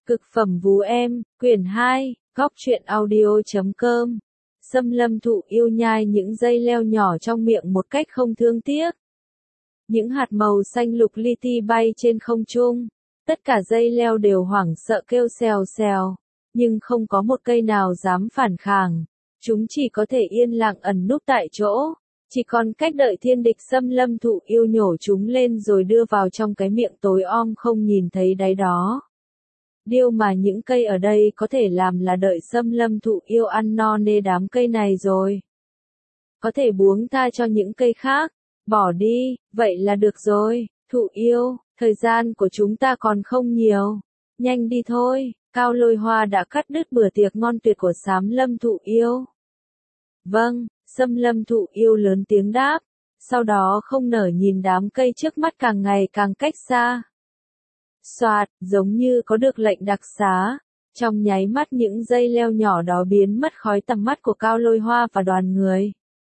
Cực phẩm vú em, quyển 2, góc truyện audio.com. Xâm Lâm Thụ Yêu nhai những dây leo nhỏ trong miệng một cách không thương tiếc. Những hạt màu xanh lục li ti bay trên không trung. Tất cả dây leo đều hoảng sợ kêu xèo xèo, nhưng không có một cây nào dám phản kháng. Chúng chỉ có thể yên lặng ẩn núp tại chỗ. Chỉ còn cách đợi thiên địch Xâm Lâm Thụ Yêu nhổ chúng lên rồi đưa vào trong cái miệng tối om không nhìn thấy đáy đó. Điều mà những cây ở đây có thể làm là đợi Xâm Lâm Thụ Yêu ăn no nê đám cây này rồi. Có thể buông tha cho những cây khác, bỏ đi, vậy là được rồi. Thụ Yêu, thời gian của chúng ta còn không nhiều. Nhanh đi thôi, Cao Lôi Hoa đã cắt đứt bữa tiệc ngon tuyệt của Xâm Lâm Thụ Yêu. Vâng, Xâm Lâm Thụ Yêu lớn tiếng đáp, sau đó không nở nhìn đám cây trước mắt càng ngày càng cách xa. Soạt, giống như có được lệnh đặc xá, trong nháy mắt những dây leo nhỏ đó biến mất khỏi tầm mắt của Cao Lôi Hoa và đoàn người.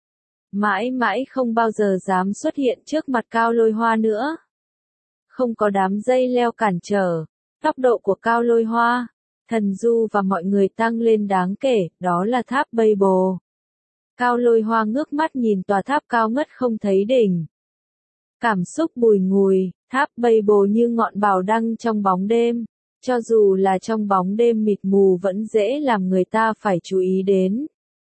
Mãi mãi không bao giờ dám xuất hiện trước mặt Cao Lôi Hoa nữa. Không có đám dây leo cản trở, tốc độ của Cao Lôi Hoa, Thần Du và mọi người tăng lên đáng kể, đó là tháp Bây Bồ. Cao Lôi Hoa ngước mắt nhìn tòa tháp cao ngất không thấy đỉnh. Cảm xúc bùi ngùi, tháp Bây Bồ như ngọn bảo đăng trong bóng đêm, cho dù là trong bóng đêm mịt mù vẫn dễ làm người ta phải chú ý đến.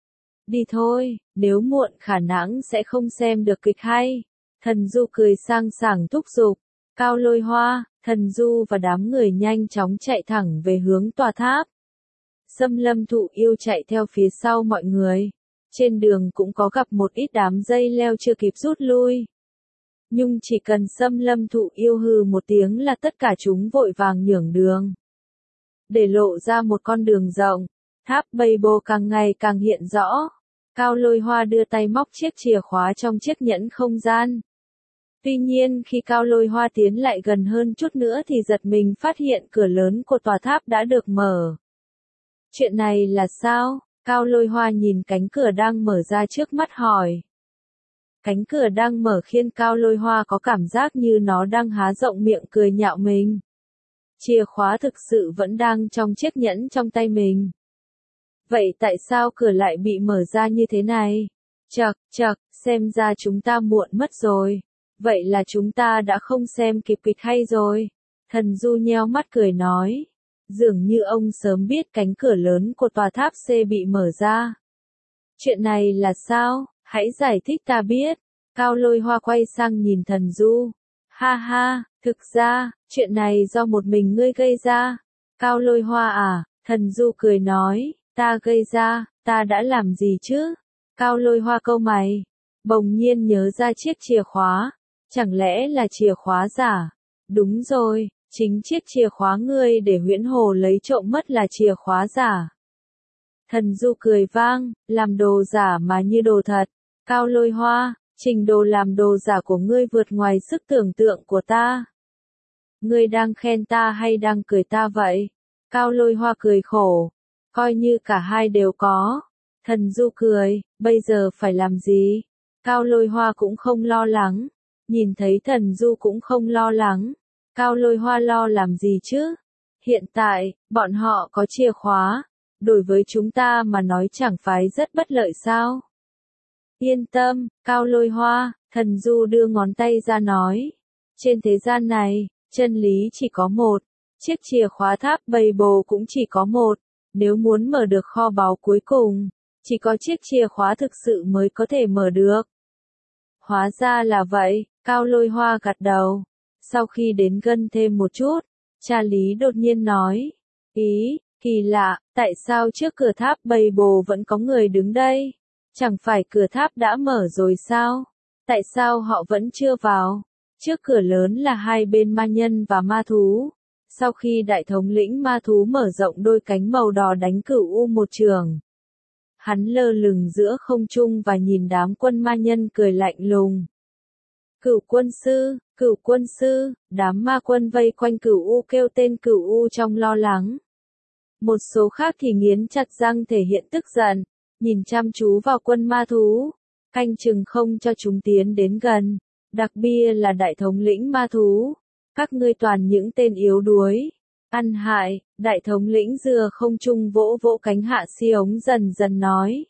Đi thôi, nếu muộn khả năng sẽ không xem được kịch hay. Thần Du cười sang sảng thúc giục. Cao Lôi Hoa, Thần Du và đám người nhanh chóng chạy thẳng về hướng tòa tháp. Xâm Lâm Thụ Yêu chạy theo phía sau mọi người. Trên đường cũng có gặp một ít đám dây leo chưa kịp rút lui. Nhưng chỉ cần Xâm Lâm Thụ Yêu hừ một tiếng là tất cả chúng vội vàng nhường đường. Để lộ ra một con đường rộng, tháp Bây Bồ càng ngày càng hiện rõ. Cao Lôi Hoa đưa tay móc chiếc chìa khóa trong chiếc nhẫn không gian. Tuy nhiên khi Cao Lôi Hoa tiến lại gần hơn chút nữa thì giật mình phát hiện cửa lớn của tòa tháp đã được mở. Chuyện này là sao? Cao Lôi Hoa nhìn cánh cửa đang mở ra trước mắt hỏi. Cánh cửa đang mở khiến Cao Lôi Hoa có cảm giác như nó đang há rộng miệng cười nhạo mình. Chìa khóa thực sự vẫn đang trong chiếc nhẫn trong tay mình. Vậy tại sao cửa lại bị mở ra như thế này? Chậc, xem ra chúng ta muộn mất rồi. Vậy là chúng ta đã không xem kịp kịch hay rồi. Thần Du nheo mắt cười nói. Dường như ông sớm biết cánh cửa lớn của tòa tháp C bị mở ra. Chuyện này là sao? Hãy giải thích ta biết. Cao Lôi Hoa quay sang nhìn Thần Du. Ha ha, thực ra, chuyện này do một mình ngươi gây ra. Cao Lôi Hoa à? Thần Du cười nói, ta gây ra, ta đã làm gì chứ? Cao Lôi Hoa cau mày, bỗng nhiên nhớ ra chiếc chìa khóa. Chẳng lẽ là chìa khóa giả? Đúng rồi, chính chiếc chìa khóa ngươi để Huyễn Hồ lấy trộm mất là chìa khóa giả. Thần Du cười vang, làm đồ giả mà như đồ thật. Cao Lôi Hoa, trình độ làm đồ giả của ngươi vượt ngoài sức tưởng tượng của ta. Ngươi đang khen ta hay đang cười ta vậy? Cao Lôi Hoa cười khổ. Coi như cả hai đều có. Thần Du cười, bây giờ phải làm gì? Cao Lôi Hoa cũng không lo lắng. Nhìn thấy Thần Du cũng không lo lắng. Cao Lôi Hoa lo làm gì chứ? Hiện tại, bọn họ có chìa khóa. Đối với chúng ta mà nói chẳng phải rất bất lợi sao? Yên tâm, Cao Lôi Hoa, Thần Du đưa ngón tay ra nói. Trên thế gian này, chân lý chỉ có một. Chiếc chìa khóa tháp Bây Bồ cũng chỉ có một. Nếu muốn mở được kho báu cuối cùng, chỉ có chiếc chìa khóa thực sự mới có thể mở được. Hóa ra là vậy, Cao Lôi Hoa gật đầu. Sau khi đến gần thêm một chút, cha Lý đột nhiên nói. Kỳ lạ, tại sao trước cửa tháp Bây Bồ vẫn có người đứng đây? Chẳng phải cửa tháp đã mở rồi sao? Tại sao họ vẫn chưa vào? Trước cửa lớn là hai bên ma nhân và ma thú. Sau khi đại thống lĩnh ma thú mở rộng đôi cánh màu đỏ đánh Cửu U một trường. Hắn lơ lửng giữa không trung và nhìn đám quân ma nhân cười lạnh lùng. Cửu quân sư, đám ma quân vây quanh Cửu U kêu tên Cửu U trong lo lắng. Một số khác thì nghiến chặt răng thể hiện tức giận, nhìn chăm chú vào quân ma thú, canh chừng không cho chúng tiến đến gần, đặc biệt là đại thống lĩnh ma thú. Các ngươi toàn những tên yếu đuối, Ăn hại, đại thống lĩnh dừa không trung vỗ vỗ cánh hạ si ống dần dần nói.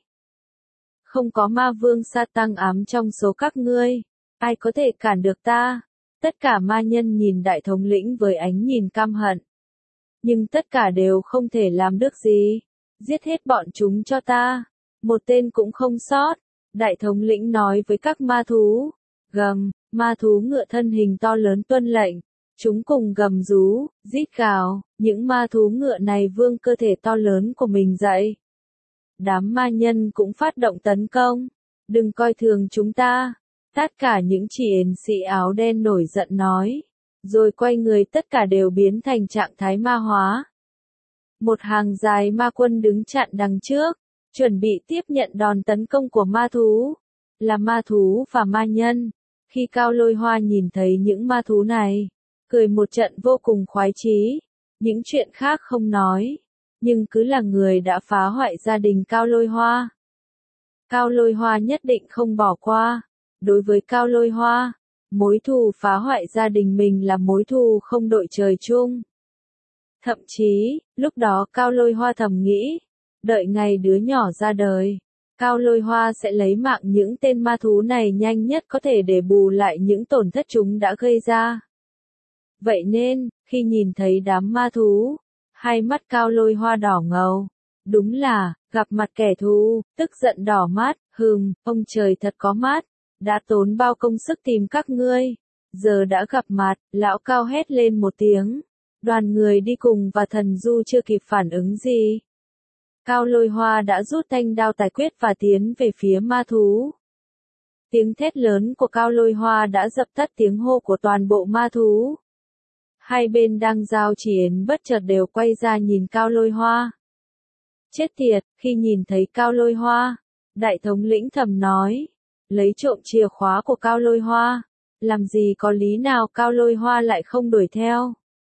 Không có ma vương sa tăng ám trong số các ngươi, ai có thể cản được ta? Tất cả ma nhân nhìn đại thống lĩnh với ánh nhìn căm hận. Nhưng tất cả đều không thể làm được gì. Giết hết bọn chúng cho ta. Một tên cũng không sót. Đại thống lĩnh nói với các ma thú. Gầm, ma thú ngựa thân hình to lớn tuân lệnh. Chúng cùng gầm rú, rít gào, những ma thú ngựa này vươn cơ thể to lớn của mình dậy. Đám ma nhân cũng phát động tấn công. Đừng coi thường chúng ta. Tất cả những chỉ yến sĩ áo đen nổi giận nói. Rồi quay người tất cả đều biến thành trạng thái ma hóa. Một hàng dài ma quân đứng chặn đằng trước, chuẩn bị tiếp nhận đòn tấn công của ma thú. Là ma thú và ma nhân. Khi Cao Lôi Hoa nhìn thấy những ma thú này, cười một trận vô cùng khoái chí. Những chuyện khác không nói, nhưng cứ là người đã phá hoại gia đình Cao Lôi Hoa. Cao Lôi Hoa nhất định không bỏ qua. Đối với Cao Lôi Hoa, mối thù phá hoại gia đình mình là mối thù không đội trời chung. Thậm chí, lúc đó Cao Lôi Hoa thầm nghĩ, đợi ngày đứa nhỏ ra đời, Cao Lôi Hoa sẽ lấy mạng những tên ma thú này nhanh nhất có thể để bù lại những tổn thất chúng đã gây ra. Vậy nên, khi nhìn thấy đám ma thú, hai mắt Cao Lôi Hoa đỏ ngầu. Đúng là, gặp mặt kẻ thù, tức giận đỏ mắt, ông trời thật có mắt, đã tốn bao công sức tìm các ngươi. Giờ đã gặp mặt, lão Cao hét lên một tiếng. Đoàn người đi cùng và thần du chưa kịp phản ứng gì. Cao Lôi Hoa đã rút thanh đao tài quyết và tiến về phía ma thú. Tiếng thét lớn của Cao Lôi Hoa đã dập tắt tiếng hô của toàn bộ ma thú. Hai bên đang giao chiến bất chợt đều quay ra nhìn Cao Lôi Hoa. Chết tiệt, khi nhìn thấy Cao Lôi Hoa, đại thống lĩnh thầm nói, lấy trộm chìa khóa của Cao Lôi Hoa, làm gì có lý nào Cao Lôi Hoa lại không đuổi theo.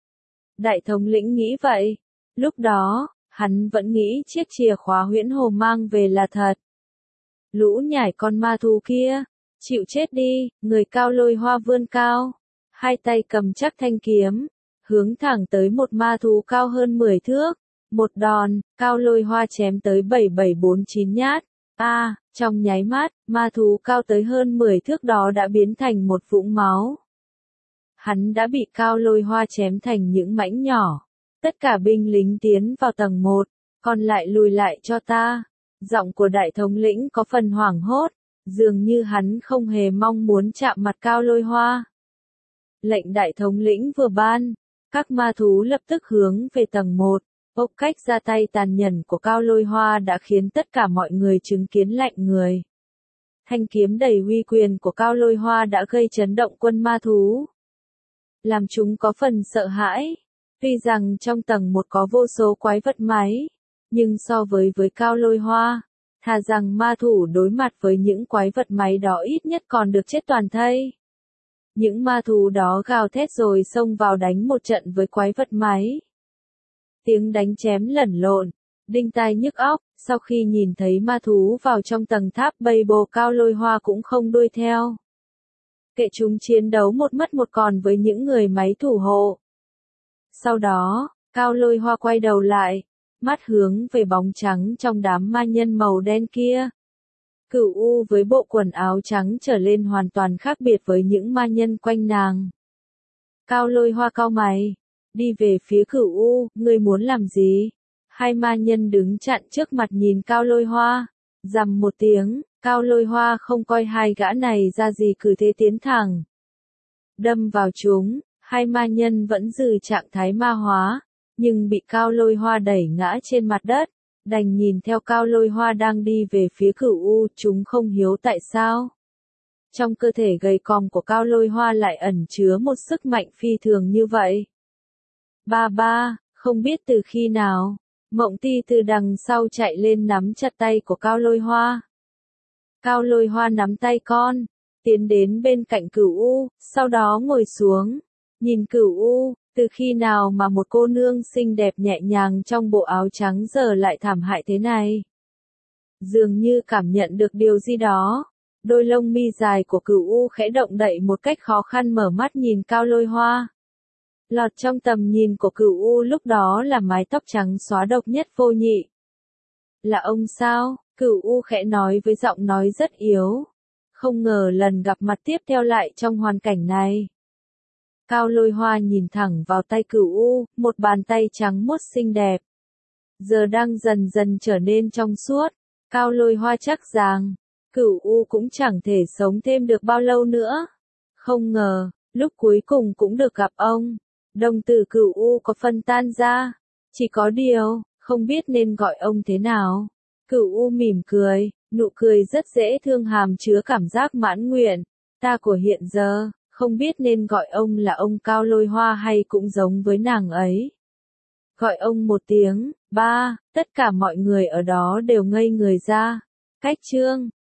Đại thống lĩnh nghĩ vậy, lúc đó, hắn vẫn nghĩ chiếc chìa khóa huyễn hồ mang về là thật. Lũ nhảy con ma thú kia, chịu chết đi, người Cao Lôi Hoa vươn cao, hai tay cầm chắc thanh kiếm, hướng thẳng tới một ma thú cao hơn 10 thước. Một đòn, Cao Lôi Hoa chém tới 7749 nhát. Trong nháy mắt, ma thú cao tới hơn 10 thước đó đã biến thành một vũng máu. Hắn đã bị Cao Lôi Hoa chém thành những mảnh nhỏ. Tất cả binh lính tiến vào tầng 1, còn lại lùi lại cho ta. Giọng của đại thống lĩnh có phần hoảng hốt, dường như hắn không hề mong muốn chạm mặt Cao Lôi Hoa. Lệnh đại thống lĩnh vừa ban, các ma thú lập tức hướng về tầng 1. Cách ra tay tàn nhẫn của Cao Lôi Hoa đã khiến tất cả mọi người chứng kiến lạnh người. Thanh kiếm đầy uy quyền của Cao Lôi Hoa đã gây chấn động quân ma thú, làm chúng có phần sợ hãi. Tuy rằng trong tầng 1 có vô số quái vật máy, nhưng so với Cao Lôi Hoa, thà rằng ma thủ đối mặt với những quái vật máy đó ít nhất còn được chết toàn thây. Những ma thú đó gào thét rồi xông vào đánh một trận với quái vật máy. Tiếng đánh chém lẫn lộn, đinh tai nhức óc. Sau khi nhìn thấy ma thú vào trong tầng tháp bay bồ, Cao Lôi Hoa cũng không đuổi theo. Kệ chúng chiến đấu một mất một còn với những người máy thủ hộ. Sau đó, Cao Lôi Hoa quay đầu lại, mắt hướng về bóng trắng trong đám ma nhân màu đen kia. Cửu U với bộ quần áo trắng trở lên hoàn toàn khác biệt với những ma nhân quanh nàng. Cao Lôi Hoa cau mày, đi về phía Cửu U, ngươi muốn làm gì? Hai ma nhân đứng chặn trước mặt nhìn Cao Lôi Hoa, rầm một tiếng, Cao Lôi Hoa không coi hai gã này ra gì cứ thế tiến thẳng. Đâm vào chúng, hai ma nhân vẫn giữ trạng thái ma hóa, nhưng bị Cao Lôi Hoa đẩy ngã trên mặt đất, đành nhìn theo Cao Lôi Hoa đang đi về phía Cửu U. Chúng không hiểu tại sao trong cơ thể gầy còm của Cao Lôi Hoa lại ẩn chứa một sức mạnh phi thường như vậy. Không biết từ khi nào, Mộng Ti từ đằng sau chạy lên nắm chặt tay của Cao Lôi Hoa. Cao Lôi Hoa nắm tay con, tiến đến bên cạnh Cửu U, sau đó ngồi xuống, nhìn Cửu U, từ khi nào mà một cô nương xinh đẹp nhẹ nhàng trong bộ áo trắng giờ lại thảm hại thế này. Dường như cảm nhận được điều gì đó, đôi lông mi dài của Cửu U khẽ động đậy một cách khó khăn, mở mắt nhìn Cao Lôi Hoa. Lọt trong tầm nhìn của Cửu U lúc đó là mái tóc trắng xóa độc nhất vô nhị. Là ông sao? Cửu U khẽ nói với giọng nói rất yếu. Không ngờ lần gặp mặt tiếp theo lại trong hoàn cảnh này. Cao Lôi Hoa nhìn thẳng vào tay Cửu U, một bàn tay trắng muốt xinh đẹp. Giờ đang dần dần trở nên trong suốt. Cao Lôi Hoa chắc rằng, Cửu U cũng chẳng thể sống thêm được bao lâu nữa. Không ngờ, lúc cuối cùng cũng được gặp ông. Đồng tử Cửu U có phân tan ra. Chỉ có điều, không biết nên gọi ông thế nào. Cửu U mỉm cười, nụ cười rất dễ thương hàm chứa cảm giác mãn nguyện. Ta của hiện giờ, không biết nên gọi ông là ông Cao Lôi Hoa hay cũng giống với nàng ấy. Gọi ông một tiếng, ba, tất cả mọi người ở đó đều ngây người ra. Cách chương